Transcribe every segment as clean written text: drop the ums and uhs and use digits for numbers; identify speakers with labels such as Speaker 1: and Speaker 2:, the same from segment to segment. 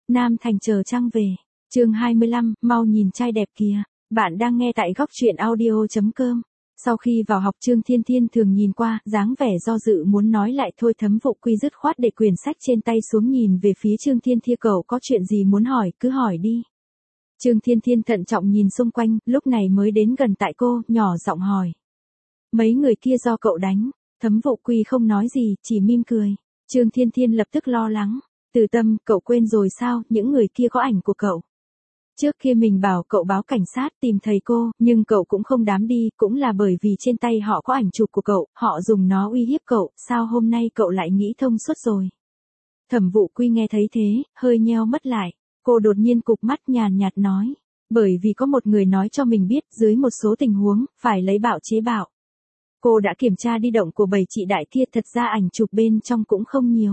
Speaker 1: Nam Thành chờ trăng về. Chương 25, mau nhìn trai đẹp kìa. Bạn đang nghe tại góc truyện audio.com. Sau khi vào học Trương Thiên Thiên thường nhìn qua, dáng vẻ do dự muốn nói lại thôi. Thẩm Vụ Quy dứt khoát để quyển sách trên tay xuống nhìn về phía Trương Thiên Thiên, cậu có chuyện gì muốn hỏi, cứ hỏi đi. Trương Thiên Thiên thận trọng nhìn xung quanh, lúc này mới đến gần tại cô, nhỏ giọng hỏi. Mấy người kia do cậu đánh. Thẩm Vụ Quy không nói gì, chỉ mỉm cười. Trương Thiên Thiên lập tức lo lắng. Từ Tâm, cậu quên rồi sao, những người kia có ảnh của cậu. Trước kia mình bảo cậu báo cảnh sát tìm thầy cô, nhưng cậu cũng không dám đi, cũng là bởi vì trên tay họ có ảnh chụp của cậu, họ dùng nó uy hiếp cậu, sao hôm nay cậu lại nghĩ thông suốt rồi. Thẩm Vụ Quy nghe thấy thế, hơi nheo mắt lại, cô đột nhiên cụp mắt nhàn nhạt nói, bởi vì có một người nói cho mình biết dưới một số tình huống, phải lấy bạo chế bạo. Cô đã kiểm tra đi động của 7 chị đại kia, thật ra ảnh chụp bên trong cũng không nhiều.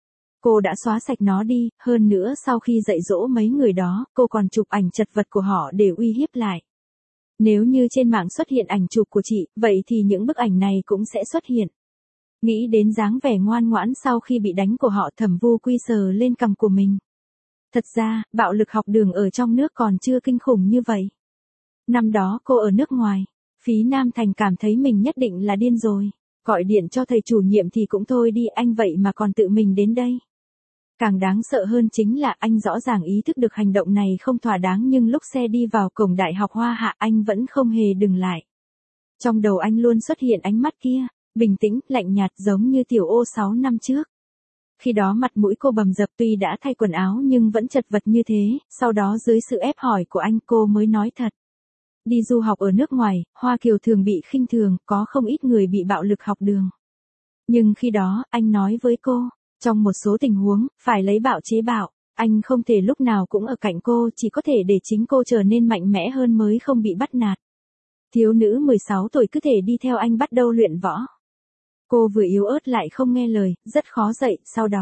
Speaker 1: Cô đã xóa sạch nó đi, hơn nữa sau khi dạy dỗ mấy người đó, cô còn chụp ảnh chật vật của họ để uy hiếp lại. Nếu như trên mạng xuất hiện ảnh chụp của chị, vậy thì những bức ảnh này cũng sẽ xuất hiện. Nghĩ đến dáng vẻ ngoan ngoãn sau khi bị đánh của họ, Thẩm Vụ Quy sờ lên cằm của mình. Thật ra, bạo lực học đường ở trong nước còn chưa kinh khủng như vậy. Năm đó cô ở nước ngoài, Phí Nam Thành cảm thấy mình nhất định là điên rồi. Gọi điện cho thầy chủ nhiệm thì cũng thôi đi, anh vậy mà còn tự mình đến đây. Càng đáng sợ hơn chính là anh rõ ràng ý thức được hành động này không thỏa đáng, nhưng lúc xe đi vào cổng Đại học Hoa Hạ anh vẫn không hề dừng lại. Trong đầu anh luôn xuất hiện ánh mắt kia, bình tĩnh, lạnh nhạt giống như Tiểu Ô 6 năm trước. Khi đó mặt mũi cô bầm dập, tuy đã thay quần áo nhưng vẫn chật vật như thế, sau đó dưới sự ép hỏi của anh cô mới nói thật. Đi du học ở nước ngoài, Hoa Kiều thường bị khinh thường, có không ít người bị bạo lực học đường. Nhưng khi đó, anh nói với cô, trong một số tình huống, phải lấy bạo chế bạo, anh không thể lúc nào cũng ở cạnh cô, chỉ có thể để chính cô trở nên mạnh mẽ hơn mới không bị bắt nạt. Thiếu nữ 16 tuổi cứ thể đi theo anh bắt đầu luyện võ. Cô vừa yếu ớt lại không nghe lời, rất khó dạy,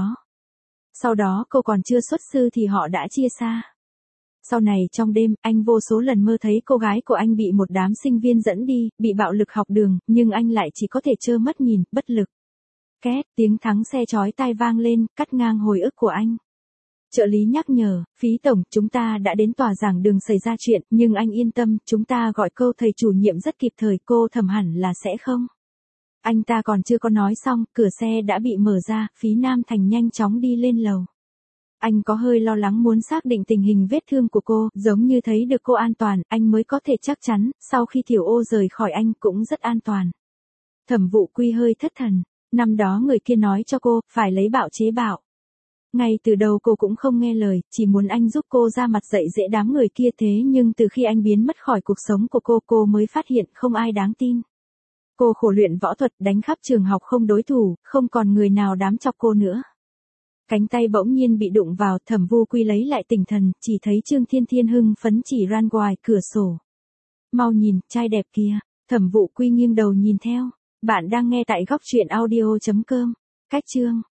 Speaker 1: Sau đó cô còn chưa xuất sư thì họ đã chia xa. Sau này trong đêm, anh vô số lần mơ thấy cô gái của anh bị một đám sinh viên dẫn đi, bị bạo lực học đường, nhưng anh lại chỉ có thể trơ mắt nhìn, bất lực. Két, tiếng thắng xe chói tai vang lên, cắt ngang hồi ức của anh. Trợ lý nhắc nhở, Phí tổng, chúng ta đã đến tòa giảng đường xảy ra chuyện, nhưng anh yên tâm, chúng ta gọi câu thầy chủ nhiệm rất kịp thời, cô Thẩm hẳn là sẽ không. Anh ta còn chưa có nói xong, cửa xe đã bị mở ra, Phí Nam Thành nhanh chóng đi lên lầu. Anh có hơi lo lắng muốn xác định tình hình vết thương của cô, giống như thấy được cô an toàn, anh mới có thể chắc chắn, sau khi Tiểu Ô rời khỏi anh cũng rất an toàn. Thẩm Vụ Quy hơi thất thần. Năm đó người kia nói cho cô, phải lấy bạo chế bạo. Ngay từ đầu cô cũng không nghe lời, chỉ muốn anh giúp cô ra mặt dạy dễ đám người kia, thế nhưng từ khi anh biến mất khỏi cuộc sống của cô mới phát hiện không ai đáng tin. Cô khổ luyện võ thuật, đánh khắp trường học không đối thủ, không còn người nào dám chọc cô nữa. Cánh tay bỗng nhiên bị đụng vào, Thẩm Vụ Quy lấy lại tinh thần, chỉ thấy Trương Thiên Thiên hưng phấn chỉ ran ngoài cửa sổ. Mau nhìn, trai đẹp kìa. Thẩm Vụ Quy nghiêng đầu nhìn theo. Bạn đang nghe tại góc truyện audio.com. Cách chương